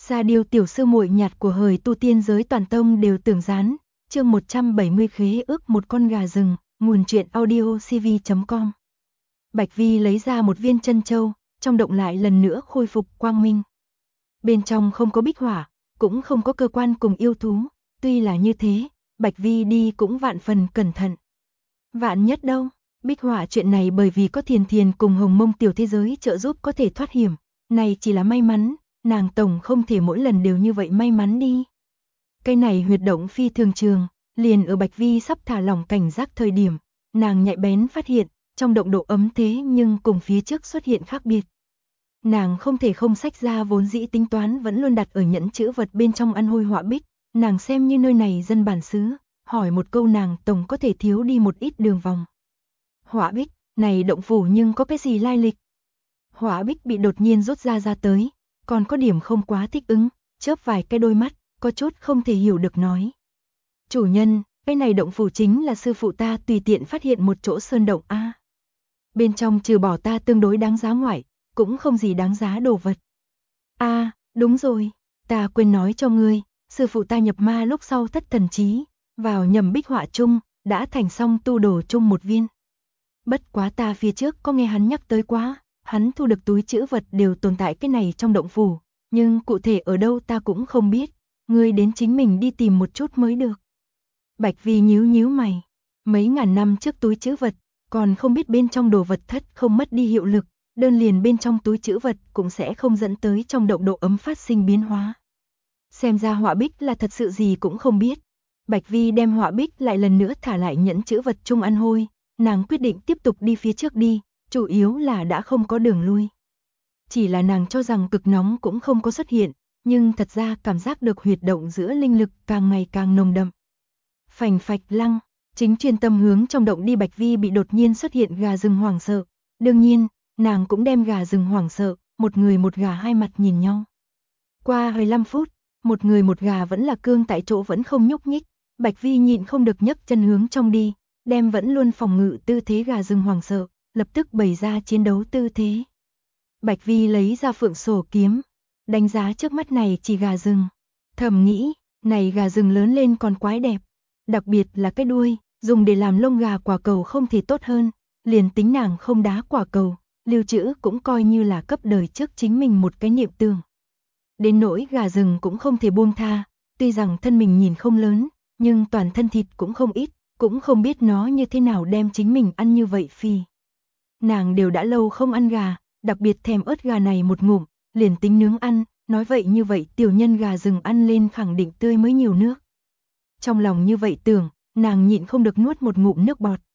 Sa Điêu tiểu sư muội nhạt của hời tu tiên giới toàn tông đều tưởng gián, chương 170 khế ước một con gà rừng, nguồn truyện audio cv.com. Bạch Vi lấy ra một viên chân châu, trong động lại lần nữa khôi phục quang minh. Bên trong không có bích hỏa, cũng không có cơ quan cùng yêu thú, tuy là như thế, Bạch Vi đi cũng vạn phần cẩn thận. Vạn nhất đâu, bích hỏa chuyện này bởi vì có Thiền Thiền cùng Hồng Mông tiểu thế giới trợ giúp có thể thoát hiểm, này chỉ là may mắn. Nàng tổng không thể mỗi lần đều như vậy may mắn đi. Cái này huyệt động phi thường trường, liền ở Bạch Vi sắp thả lỏng cảnh giác thời điểm, nàng nhạy bén phát hiện, trong động độ ấm thế nhưng cùng phía trước xuất hiện khác biệt. Nàng không thể không xách ra vốn dĩ tính toán vẫn luôn đặt ở nhẫn chữ vật bên trong ăn hôi họa bích, nàng xem như nơi này dân bản xứ, hỏi một câu nàng tổng có thể thiếu đi một ít đường vòng. Họa bích, này động phủ nhưng có cái gì lai lịch? Họa bích bị đột nhiên rút ra tới. Còn có điểm không quá thích ứng, chớp vài cái đôi mắt, có chút không thể hiểu được nói. Chủ nhân, cái này động phủ chính là sư phụ ta tùy tiện phát hiện một chỗ sơn động a. Bên trong trừ bỏ ta tương đối đáng giá ngoại, cũng không gì đáng giá đồ vật. A, đúng rồi, ta quên nói cho ngươi, sư phụ ta nhập ma lúc sau thất thần trí, vào nhầm bích họa chung, đã thành xong tu đồ chung một viên. Bất quá ta phía trước có nghe hắn nhắc tới quá. Hắn thu được túi trữ vật đều tồn tại cái này trong động phủ, nhưng cụ thể ở đâu ta cũng không biết, ngươi đến chính mình đi tìm một chút mới được. Bạch Vi nhíu mày, mấy ngàn năm trước túi trữ vật, còn không biết bên trong đồ vật thất không mất đi hiệu lực, đơn liền bên trong túi trữ vật cũng sẽ không dẫn tới trong động độ ấm phát sinh biến hóa. Xem ra họa bích là thật sự gì cũng không biết. Bạch Vi đem họa bích lại lần nữa thả lại nhẫn trữ vật chung ăn hôi, nàng quyết định tiếp tục đi phía trước đi. Chủ yếu là đã không có đường lui. Chỉ là nàng cho rằng cực nóng cũng không có xuất hiện, nhưng thật ra cảm giác được huyệt động giữa linh lực càng ngày càng nồng đậm. Phành phạch lăng, chính chuyên tâm hướng trong động đi Bạch Vi bị đột nhiên xuất hiện gà rừng hoảng sợ. Đương nhiên, nàng cũng đem gà rừng hoảng sợ, một người một gà hai mặt nhìn nhau. Qua 15 phút, một người một gà vẫn là cương tại chỗ vẫn không nhúc nhích, Bạch Vi nhịn không được nhấc chân hướng trong đi, đem vẫn luôn phòng ngự tư thế gà rừng hoảng sợ. Lập tức bày ra chiến đấu tư thế. Bạch Vi lấy ra phượng sổ kiếm, đánh giá trước mắt này chỉ gà rừng. Thầm nghĩ, này gà rừng lớn lên còn quái đẹp. Đặc biệt là cái đuôi, dùng để làm lông gà quả cầu không thể tốt hơn. Liền tính nàng không đá quả cầu, lưu trữ cũng coi như là cấp đời trước chính mình một cái niệm tưởng. Đến nỗi gà rừng cũng không thể buông tha, tuy rằng thân mình nhìn không lớn, nhưng toàn thân thịt cũng không ít, cũng không biết nó như thế nào đem chính mình ăn như vậy phi. Nàng đều đã lâu không ăn gà, đặc biệt thèm ớt gà này một ngụm, liền tính nướng ăn, nói vậy như vậy tiểu nhân gà rừng ăn lên khẳng định tươi mới nhiều nước. Trong lòng như vậy tưởng, nàng nhịn không được nuốt một ngụm nước bọt.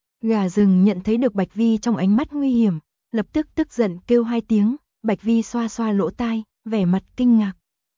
Gà rừng nhận thấy được Bạch Vi trong ánh mắt nguy hiểm, lập tức tức giận kêu hai tiếng, Bạch Vi xoa xoa lỗ tai, vẻ mặt kinh ngạc.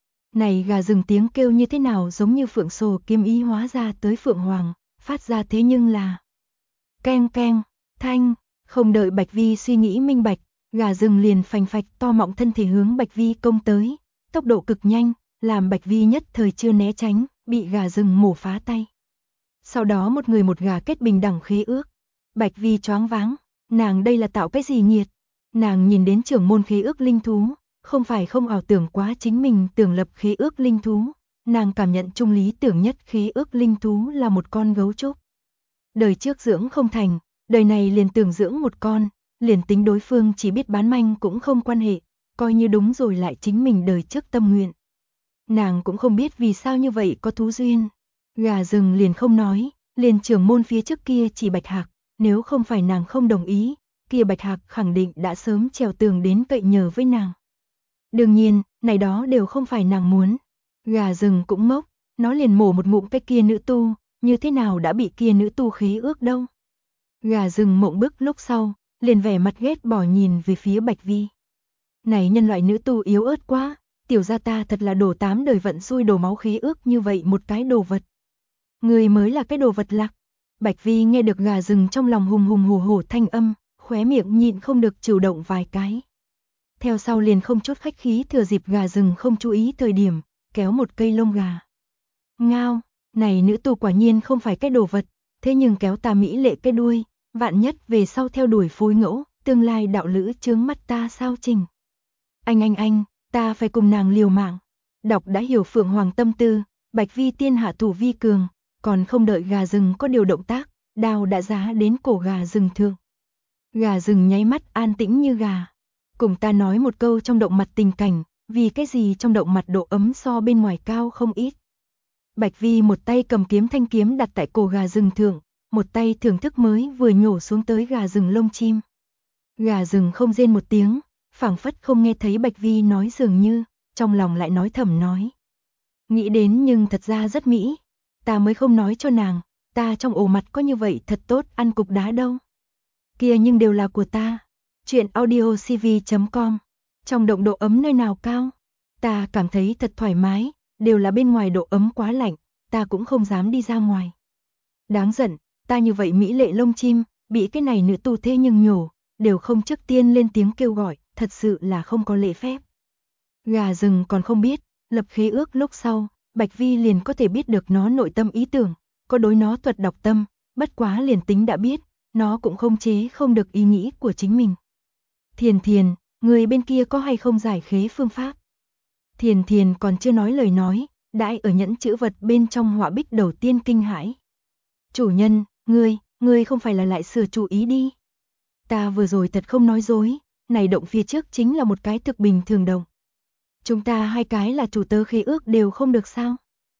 Này gà rừng tiếng kêu như thế nào giống như phượng sồ kiếm ý hóa ra tới phượng hoàng, phát ra thế nhưng là keng keng, thanh. Không đợi Bạch Vi suy nghĩ minh bạch, gà rừng liền phành phạch to mọng thân thể hướng Bạch Vi công tới, tốc độ cực nhanh, làm Bạch Vi nhất thời chưa né tránh, bị gà rừng mổ phá tay. Sau đó một người một gà kết bình đẳng khế ước. Bạch Vi choáng váng, nàng đây là tạo cái gì nghiệt? Nàng nhìn đến trưởng môn khế ước linh thú, không phải không ảo tưởng quá chính mình tưởng lập khế ước linh thú, nàng cảm nhận trung lý tưởng nhất khế ước linh thú là một con gấu trúc. Đời trước dưỡng không thành, đời này liền tưởng dưỡng một con, liền tính đối phương chỉ biết bán manh cũng không quan hệ, coi như đúng rồi lại chính mình đời trước tâm nguyện. Nàng cũng không biết vì sao như vậy có thú duyên. Gà rừng liền không nói, liền trưởng môn phía trước kia chỉ Bạch Hạc, nếu không phải nàng không đồng ý, kia Bạch Hạc khẳng định đã sớm trèo tường đến cậy nhờ với nàng. Đương nhiên, này đó đều không phải nàng muốn. Gà rừng cũng ngốc, nó liền mổ một ngụm cái kia nữ tu, như thế nào đã bị kia nữ tu khế ước đâu. Gà rừng mộng bức lúc sau, liền vẻ mặt ghét bỏ nhìn về phía Bạch Vi. Này nhân loại nữ tu yếu ớt quá, tiểu gia ta thật là đổ 8 đời vận xui đổ máu khế ước như vậy một cái đồ vật. Người mới là cái đồ vật lạc. Bạch Vi nghe được gà rừng trong lòng hùng hùng hổ hổ thanh âm, khóe miệng nhịn không được chịu động vài cái. Theo sau liền không chút khách khí thừa dịp gà rừng không chú ý thời điểm, kéo một cây lông gà. Ngao, này nữ tu quả nhiên không phải cái đồ vật, thế nhưng kéo ta mỹ lệ cái đuôi, vạn nhất về sau theo đuổi phối ngẫu, tương lai đạo lữ chướng mắt ta sao trình. Anh, ta phải cùng nàng liều mạng. Đọc đã hiểu Phượng Hoàng tâm tư, Bạch Vi tiên hạ thủ vi cường, còn không đợi gà rừng có điều động tác, đao đã giá đến cổ gà rừng thượng. Gà rừng nháy mắt an tĩnh như gà. Cùng ta nói một câu trong động mặt tình cảnh, vì cái gì trong động mặt độ ấm so bên ngoài cao không ít. Bạch Vi một tay cầm kiếm thanh kiếm đặt tại cổ gà rừng thượng, một tay thưởng thức mới vừa nhổ xuống tới gà rừng lông chim. Gà rừng không rên một tiếng, phảng phất không nghe thấy Bạch Vi nói dường như, trong lòng lại nói thầm nói. Nghĩ đến nhưng thật ra rất mỹ, ta mới không nói cho nàng, ta trong ổ mặt có như vậy thật tốt ăn cục đá đâu. Kia nhưng đều là của ta. Chuyện audiocv.com. Trong động độ ấm nơi nào cao, ta cảm thấy thật thoải mái, đều là bên ngoài độ ấm quá lạnh, ta cũng không dám đi ra ngoài. Đáng giận, ta như vậy mỹ lệ lông chim, bị cái này nữ tu thế nhưng nhổ, đều không trước tiên lên tiếng kêu gọi, thật sự là không có lễ phép. Gà rừng còn không biết, lập khế ước lúc sau, Bạch Vi liền có thể biết được nó nội tâm ý tưởng, có đối nó thuật đọc tâm, bất quá liền tính đã biết, nó cũng không chế không được ý nghĩ của chính mình. Thiền Thiền, người bên kia có hay không giải khế phương pháp? Thiền Thiền còn chưa nói lời nói, đãi ở nhẫn chữ vật bên trong họa bích đầu tiên kinh hãi. Chủ nhân, ngươi không phải là lại sửa chủ ý đi. Ta vừa rồi thật không nói dối, này động phía trước chính là một cái thực bình thường động. Chúng ta hai cái là chủ tớ khế ước đều không được sao?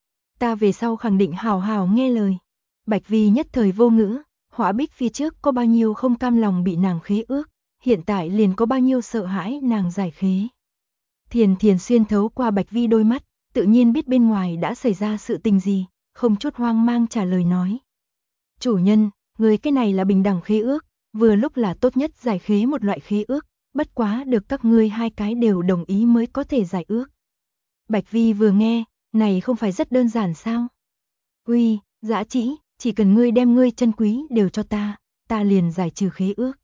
Ta về sau khẳng định hào hào nghe lời. Bạch Vi nhất thời vô ngữ, họa bích phía trước có bao nhiêu không cam lòng bị nàng khế ước, hiện tại liền có bao nhiêu sợ hãi nàng giải khế. Thiền Thiền xuyên thấu qua Bạch Vi đôi mắt, tự nhiên biết bên ngoài đã xảy ra sự tình gì, không chút hoang mang trả lời nói. Chủ nhân, người cái này là bình đẳng khế ước, vừa lúc là tốt nhất giải khế một loại khế ước, bất quá được các ngươi hai cái đều đồng ý mới có thể giải ước. Bạch Vi vừa nghe, này không phải rất đơn giản sao? Uy, Dã chỉ cần ngươi đem ngươi chân quý đều cho ta liền giải trừ khế ước.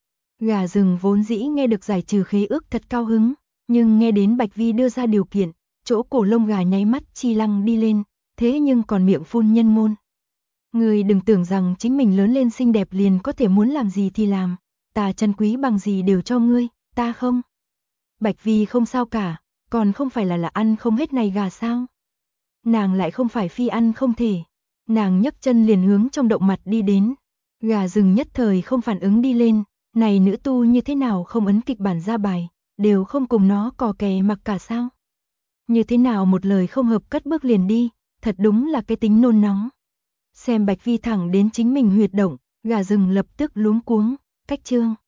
Gà rừng vốn dĩ nghe được giải trừ khế ước thật cao hứng, nhưng nghe đến Bạch Vi đưa ra điều kiện, chỗ cổ lông gà nháy mắt chi lăng đi lên, thế nhưng còn miệng phun nhân ngôn. Ngươi đừng tưởng rằng chính mình lớn lên xinh đẹp liền có thể muốn làm gì thì làm, ta chân quý bằng gì đều cho ngươi, ta không. Bạch Vi không sao cả, còn không phải là ăn không hết này gà sao? Nàng lại không phải phi ăn không thể. Nàng nhấc chân liền hướng trong động mặt đi đến. Gà rừng nhất thời không phản ứng đi lên, này nữ tu như thế nào không ấn kịch bản ra bài, đều không cùng nó cò kè mặc cả sao? Như thế nào một lời không hợp cất bước liền đi, thật đúng là cái tính nôn nóng. Xem Bạch Vi thẳng đến chính mình huyệt động, gà rừng lập tức luống cuống, cách chương.